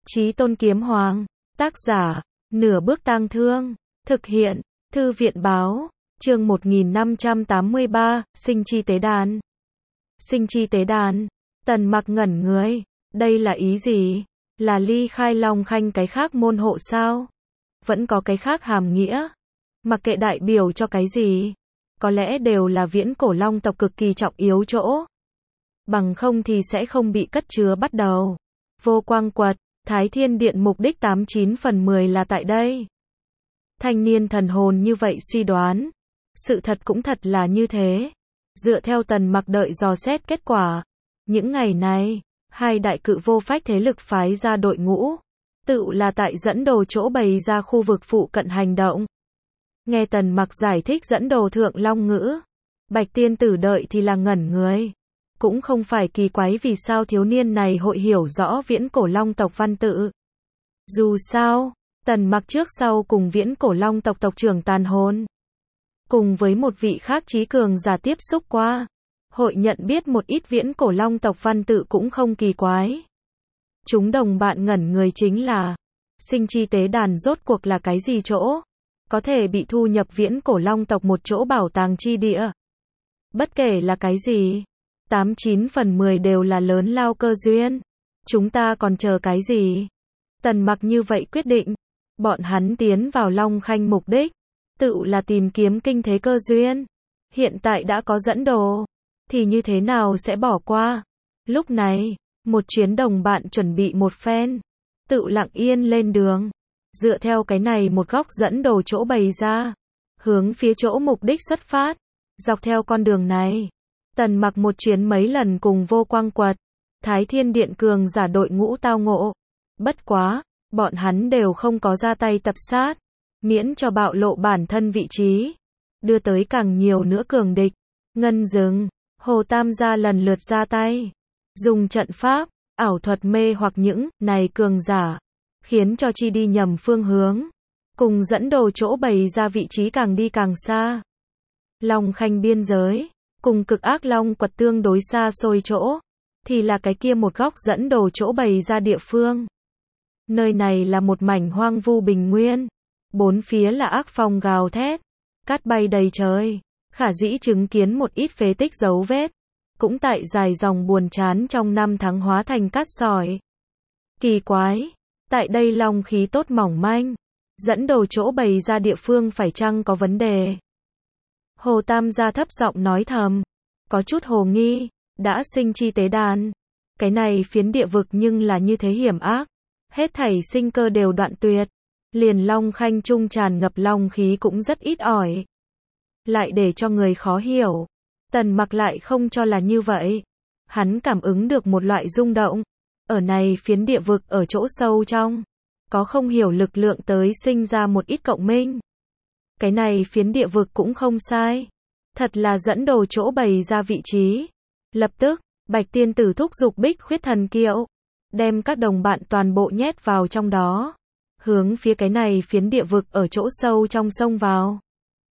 Chí Tôn Kiếm Hoàng. Tác giả, Nửa Bước Tang Thương. Thực hiện, Thư viện Báo. Chương 1583, Sinh Chi Tế Đàn. Sinh Chi Tế Đàn. Tần Mặc ngẩn người. Đây là ý gì? Là ly khai Long Khanh cái khác môn hộ sao? Vẫn có cái khác hàm nghĩa? Mặc kệ đại biểu cho cái gì? Có lẽ đều là viễn cổ long tộc cực kỳ trọng yếu chỗ. Bằng không thì sẽ không bị cất chứa bắt đầu. Vô Quang Quật, Thái Thiên Điện mục đích 89 phần 10 là tại đây. Thanh niên thần hồn như vậy suy đoán. Sự thật cũng thật là như thế. Dựa theo Tần Mặc đợi dò xét kết quả. Những ngày này, hai đại cự vô phách thế lực phái ra đội ngũ. Tự là tại dẫn đồ chỗ bày ra khu vực phụ cận hành động. Nghe Tần Mặc giải thích dẫn đồ thượng long ngữ. Bạch tiên tử đợi thì là ngẩn người. Cũng không phải kỳ quái vì sao thiếu niên này hội hiểu rõ viễn cổ long tộc văn tự. Dù sao, Tần Mặc trước sau cùng viễn cổ long tộc tộc trưởng Tàn Hồn. Cùng với một vị khác trí cường giả tiếp xúc qua. Hội nhận biết một ít viễn cổ long tộc văn tự cũng không kỳ quái. Chúng đồng bạn ngẩn người chính là Sinh Chi Tế Đàn rốt cuộc là cái gì chỗ? Có thể bị thu nhập viễn cổ long tộc một chỗ bảo tàng chi địa. Bất kể là cái gì, 89 phần 10 đều là lớn lao cơ duyên. Chúng ta còn chờ cái gì? Tần Mặc như vậy quyết định. Bọn hắn tiến vào Long Khanh mục đích. Tự là tìm kiếm kinh thế cơ duyên. Hiện tại đã có dẫn đồ. Thì như thế nào sẽ bỏ qua? Lúc này, một chuyến đồng bạn chuẩn bị một phen. Tự lặng yên lên đường. Dựa theo cái này một góc dẫn đồ chỗ bày ra. Hướng phía chỗ mục đích xuất phát. Dọc theo con đường này. Tần Mặc một chuyến mấy lần cùng Vô Quang Quật. Thái Thiên Điện cường giả đội ngũ tao ngộ. Bất quá, bọn hắn đều không có ra tay tập sát. Miễn cho bạo lộ bản thân vị trí. Đưa tới càng nhiều nữa cường địch. Ngân Dừng, Hồ Tam gia lần lượt ra tay. Dùng trận pháp, ảo thuật mê hoặc những này cường giả. Khiến cho chi đi nhầm phương hướng. Cùng dẫn đồ chỗ bày ra vị trí càng đi càng xa. Long Khanh biên giới. Cùng Cực Ác Long Quật tương đối xa xôi chỗ. Thì là cái kia một góc dẫn đồ chỗ bày ra địa phương. Nơi này là một mảnh hoang vu bình nguyên. Bốn phía là ác phong gào thét. Cát bay đầy trời. Khả dĩ chứng kiến một ít phế tích dấu vết. Cũng tại dài dòng buồn chán trong năm tháng hóa thành cát sỏi. Kỳ quái. Tại đây long khí tốt mỏng manh. Dẫn đồ chỗ bày ra địa phương phải chăng có vấn đề? Hồ Tam gia thấp giọng nói thầm. Có chút hồ nghi. Đã sinh chi tế đàn. Cái này phiến địa vực nhưng là như thế hiểm ác. Hết thảy sinh cơ đều đoạn tuyệt. Liền Long Khanh trung tràn ngập long khí cũng rất ít ỏi. Lại để cho người khó hiểu. Tần Mặc lại không cho là như vậy. Hắn cảm ứng được một loại rung động. Ở này phiến địa vực ở chỗ sâu trong. Có không hiểu lực lượng tới sinh ra một ít cộng minh. Cái này phiến địa vực cũng không sai. Thật là dẫn đồ chỗ bày ra vị trí. Lập tức, Bạch tiên tử thúc giục Bích Khuyết thần kiệu. Đem các đồng bạn toàn bộ nhét vào trong đó. Hướng phía cái này phiến địa vực ở chỗ sâu trong sông vào.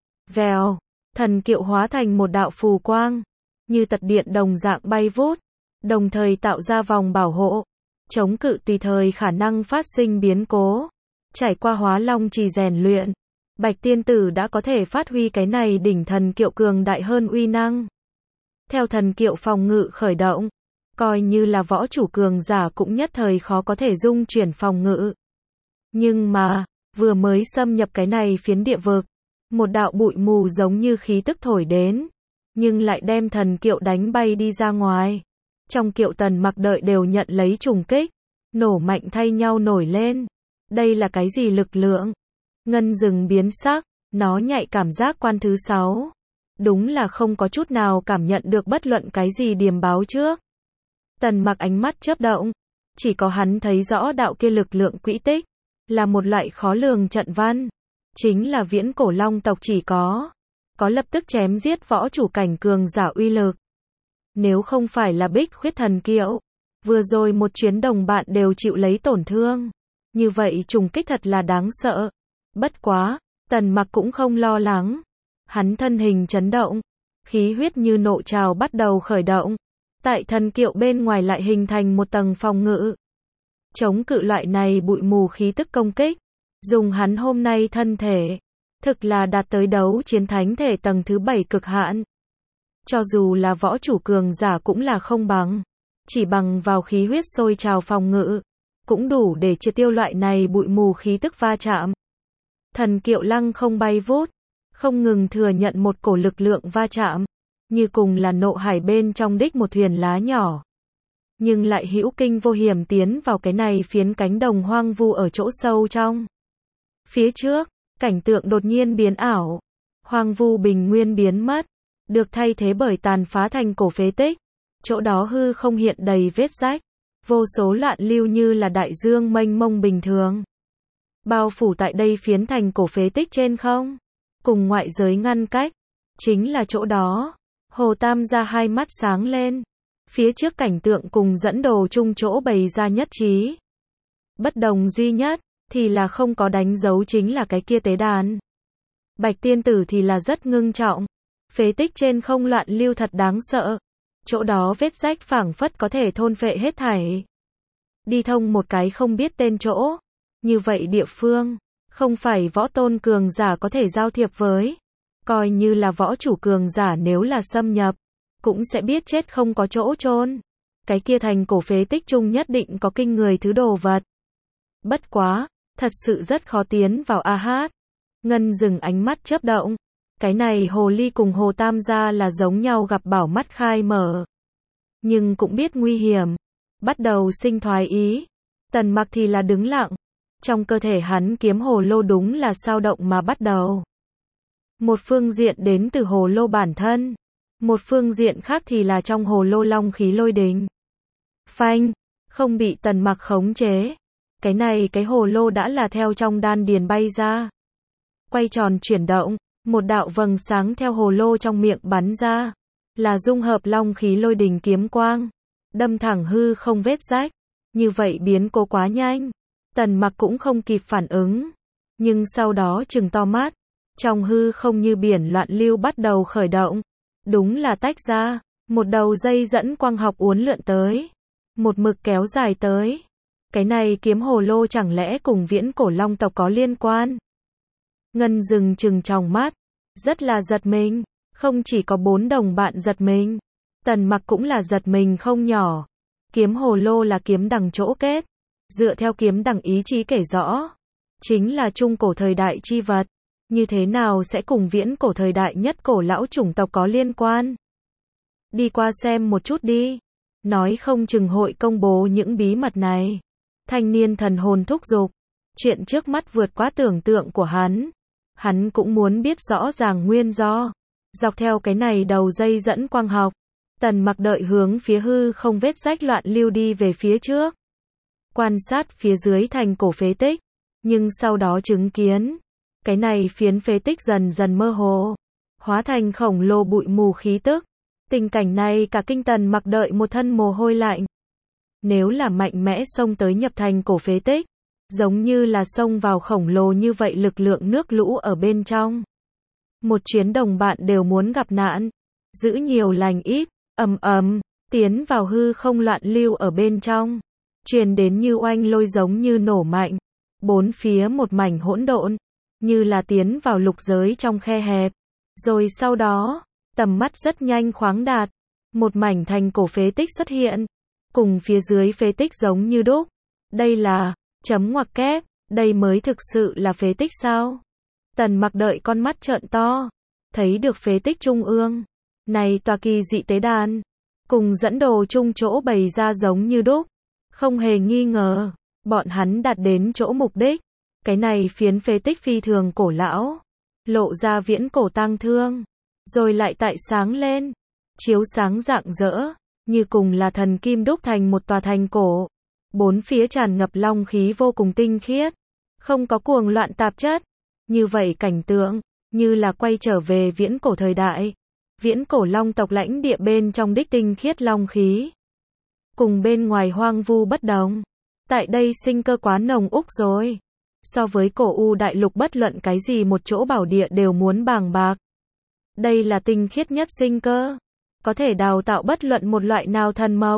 Vèo, thần kiệu hóa thành một đạo phù quang. Như tật điện đồng dạng bay vút. Đồng thời tạo ra vòng bảo hộ. Chống cự tùy thời khả năng phát sinh biến cố. Trải qua Hóa Long Trì rèn luyện. Bạch tiên tử đã có thể phát huy cái này đỉnh thần kiệu cường đại hơn uy năng. Theo thần kiệu phòng ngự khởi động. Coi như là võ chủ cường giả cũng nhất thời khó có thể dung chuyển phòng ngự. Nhưng mà, vừa mới xâm nhập cái này phiến địa vực. Một đạo bụi mù giống như khí tức thổi đến. Nhưng lại đem thần kiệu đánh bay đi ra ngoài. Trong kiệu Tần Mặc đợi đều nhận lấy trùng kích. Nổ mạnh thay nhau nổi lên. Đây là cái gì lực lượng? Ngân Dừng biến sắc. Nó nhạy cảm giác quan thứ 6. Đúng là không có chút nào cảm nhận được bất luận cái gì điềm báo trước. Tần Mặc ánh mắt chớp động. Chỉ có hắn thấy rõ đạo kia lực lượng quỹ tích. Là một loại khó lường trận văn. Chính là viễn cổ long tộc chỉ có. Có lập tức chém giết võ chủ cảnh cường giả uy lực. Nếu không phải là Bích Khuyết thần kiệu. Vừa rồi một chuyến đồng bạn đều chịu lấy tổn thương. Như vậy trùng kích thật là đáng sợ. Bất quá, Tần Mặc cũng không lo lắng. Hắn thân hình chấn động. Khí huyết như nộ trào bắt đầu khởi động. Tại thần kiệu bên ngoài lại hình thành một tầng phòng ngự. chống cự loại này bụi mù khí tức công kích. Dùng hắn hôm nay thân thể, thực là đạt tới đấu chiến thánh thể tầng thứ 7 cực hạn. Cho dù là võ chủ cường giả cũng là không bằng. Chỉ bằng vào khí huyết sôi trào phòng ngự, cũng đủ để triệt tiêu loại này bụi mù khí tức va chạm. Thần Kiệu Lăng không bay vút, không ngừng thừa nhận một cổ lực lượng va chạm, như cùng là nộ hải bên trong đích một thuyền lá nhỏ. Nhưng lại hữu kinh vô hiểm tiến vào cái này phiến cánh đồng hoang vu ở chỗ sâu trong. Phía trước, cảnh tượng đột nhiên biến ảo. Hoang vu bình nguyên biến mất, được thay thế bởi tàn phá thành cổ phế tích. Chỗ đó hư không hiện đầy vết rách, vô số loạn lưu như là đại dương mênh mông bình thường. Bao phủ tại đây phiến thành cổ phế tích trên không, cùng ngoại giới ngăn cách, chính là chỗ đó. Hồ Tam gia hai mắt sáng lên, phía trước cảnh tượng cùng dẫn đồ chung chỗ bày ra nhất trí. Bất đồng duy nhất, thì là không có đánh dấu chính là cái kia tế đàn. Bạch tiên tử thì là rất ngưng trọng, phế tích trên không loạn lưu thật đáng sợ. Chỗ đó vết rách phảng phất có thể thôn phệ hết thảy. Đi thông một cái không biết tên chỗ. Như vậy địa phương, không phải võ tôn cường giả có thể giao thiệp với. Coi như là võ chủ cường giả nếu là xâm nhập, cũng sẽ biết chết không có chỗ chôn. Cái kia thành cổ phế tích chung nhất định có kinh người thứ đồ vật. Bất quá, thật sự rất khó tiến vào a hát. Ngân dừng ánh mắt chớp động. Cái này hồ ly cùng Hồ Tam gia là giống nhau gặp bảo mắt khai mở. Nhưng cũng biết nguy hiểm. Bắt đầu sinh thoái ý. Tần Mặc thì là đứng lặng. Trong cơ thể hắn kiếm hồ lô đúng là sao động mà bắt đầu. Một phương diện đến từ hồ lô bản thân. Một phương diện khác thì là trong hồ lô long khí lôi đình. Phanh, không bị Tần Mặc khống chế. Cái này cái hồ lô đã là theo trong đan điền bay ra. Quay tròn chuyển động. Một đạo vầng sáng theo hồ lô trong miệng bắn ra, là dung hợp long khí lôi đình kiếm quang, đâm thẳng hư không vết rách. Như vậy biến cố quá nhanh, Tần Mặc cũng không kịp phản ứng, nhưng sau đó trừng to mắt, trong hư không như biển loạn lưu bắt đầu khởi động, đúng là tách ra, một đầu dây dẫn quang học uốn lượn tới, một mực kéo dài tới. Cái này kiếm hồ lô chẳng lẽ cùng viễn cổ long tộc có liên quan? Ngân dừng trừng tròng mắt, rất là giật mình, không chỉ có 4 đồng bạn giật mình, Tần Mặc cũng là giật mình không nhỏ. Kiếm hồ lô là kiếm đằng chỗ kết, dựa theo kiếm đằng ý chí kể rõ, chính là trung cổ thời đại chi vật, như thế nào sẽ cùng viễn cổ thời đại nhất cổ lão chủng tộc có liên quan? Đi qua xem một chút đi, nói không chừng hội công bố những bí mật này. Thanh niên thần hồn thúc giục, chuyện trước mắt vượt quá tưởng tượng của hắn. Hắn cũng muốn biết rõ ràng nguyên do. Dọc theo cái này đầu dây dẫn quang học, Tần Mặc đợi hướng phía hư không vết rách loạn lưu đi về phía trước. Quan sát phía dưới thành cổ phế tích, nhưng sau đó chứng kiến, cái này phiến phế tích dần dần mơ hồ, hóa thành khổng lồ bụi mù khí tức. Tình cảnh này cả kinh Tần Mặc đợi một thân mồ hôi lạnh. Nếu là mạnh mẽ xông tới nhập thành cổ phế tích, giống như là xông vào khổng lồ như vậy lực lượng nước lũ ở bên trong. Một chuyến đồng bạn đều muốn gặp nạn. Giữ nhiều lành ít, ầm ầm, tiến vào hư không loạn lưu ở bên trong. Truyền đến như oanh lôi giống như nổ mạnh. Bốn phía một mảnh hỗn độn, như là tiến vào lục giới trong khe hẹp. Rồi sau đó, tầm mắt rất nhanh khoáng đạt. Một mảnh thành cổ phế tích xuất hiện. Cùng phía dưới phế tích giống như đúc. Đây là chấm ngoặc kép, đây mới thực sự là phế tích sao? Tần Mặc đợi con mắt trợn to, thấy được phế tích trung ương, này tòa kỳ dị tế đàn, cùng dẫn đồ chung chỗ bày ra giống như đúc, không hề nghi ngờ, bọn hắn đạt đến chỗ mục đích. Cái này phiến phế tích phi thường cổ lão, lộ ra viễn cổ tang thương, rồi lại tại sáng lên, chiếu sáng rạng rỡ, như cùng là thần kim đúc thành một tòa thành cổ. Bốn phía tràn ngập long khí vô cùng tinh khiết, không có cuồng loạn tạp chất. Như vậy cảnh tượng, như là quay trở về viễn cổ thời đại. Viễn cổ long tộc lãnh địa bên trong đích tinh khiết long khí. Cùng bên ngoài hoang vu bất đồng. Tại đây sinh cơ quá nồng úc rồi. So với cổ U đại lục bất luận cái gì một chỗ bảo địa đều muốn bàng bạc. Đây là tinh khiết nhất sinh cơ. Có thể đào tạo bất luận một loại nào thần mộc.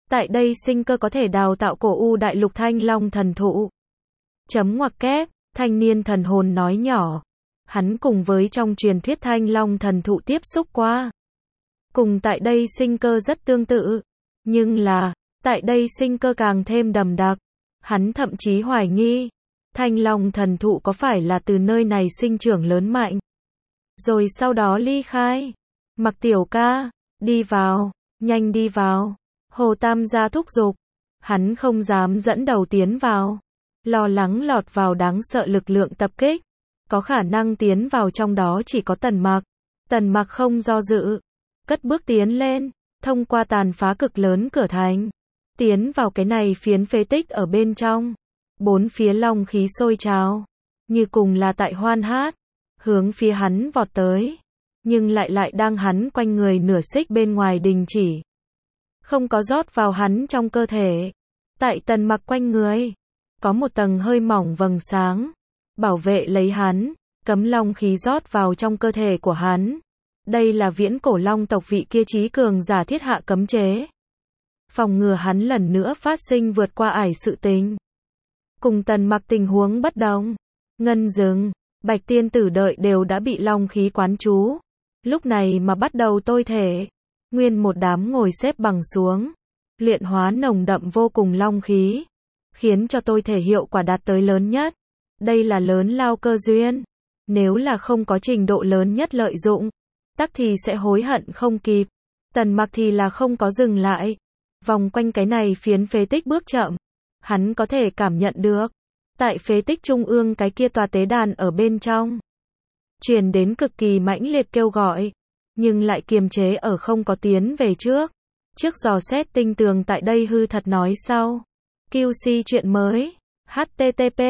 Tại đây sinh cơ có thể đào tạo cổ u đại lục thanh long thần thụ. Chấm ngoặc kép, thanh niên thần hồn nói nhỏ. Hắn cùng với trong truyền thuyết thanh long thần thụ tiếp xúc qua. Cùng tại đây sinh cơ rất tương tự. Nhưng là, tại đây sinh cơ càng thêm đậm đặc. Hắn thậm chí hoài nghi. Thanh long thần thụ có phải là từ nơi này sinh trưởng lớn mạnh. Rồi sau đó ly khai. Mặc tiểu ca, đi vào, nhanh đi vào. Hồ Tam gia thúc giục. Hắn không dám dẫn đầu tiến vào. Lo lắng lọt vào đáng sợ lực lượng tập kích. Có khả năng tiến vào trong đó chỉ có Tần Mặc. Tần Mặc không do dự. Cất bước tiến lên. Thông qua tàn phá cực lớn cửa thành. Tiến vào cái này phiến phế tích ở bên trong. Bốn phía long khí sôi trào. Như cùng là tại hoan hát. Hướng phía hắn vọt tới. Nhưng lại đang hắn quanh người nửa xích bên ngoài đình chỉ. Không có rót vào hắn trong cơ thể. Tại Tần Mặc quanh người. Có một tầng hơi mỏng vầng sáng. Bảo vệ lấy hắn. Cấm long khí rót vào trong cơ thể của hắn. Đây là viễn cổ long tộc vị kia trí cường giả thiết hạ cấm chế. Phòng ngừa hắn lần nữa phát sinh vượt qua ải sự tình. Cùng Tần Mặc tình huống bất đồng. Ngân Dừng, Bạch Tiên Tử đợi đều đã bị long khí quán trú. Lúc này mà bắt đầu tôi thể. Nguyên một đám ngồi xếp bằng xuống. Luyện hóa nồng đậm vô cùng long khí. Khiến cho tôi thể hiệu quả đạt tới lớn nhất. Đây là lớn lao cơ duyên. Nếu là không có trình độ lớn nhất lợi dụng. Tắc thì sẽ hối hận không kịp. Tần Mặc thì là không có dừng lại. Vòng quanh cái này phiến phế tích bước chậm. Hắn có thể cảm nhận được. Tại phế tích trung ương cái kia tòa tế đàn ở bên trong. Truyền đến cực kỳ mãnh liệt kêu gọi. Nhưng lại kiềm chế ở không có tiến về trước. Trước dò xét tinh tường tại đây hư thật nói sau. QC chuyện mới. http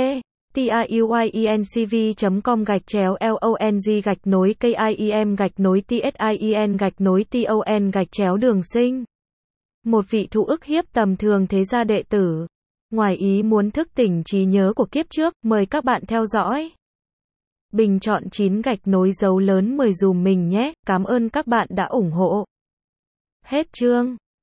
tayuincv.com/long/KIEM-TSIEN-TON-đường sinh. Một vị thụ ức hiếp tầm thường thế gia đệ tử. Ngoài ý muốn thức tỉnh trí nhớ của kiếp trước, mời các bạn theo dõi. Bình chọn 9 gạch nối dấu lớn 10 dùm mình nhé, cảm ơn các bạn đã ủng hộ. Hết chương.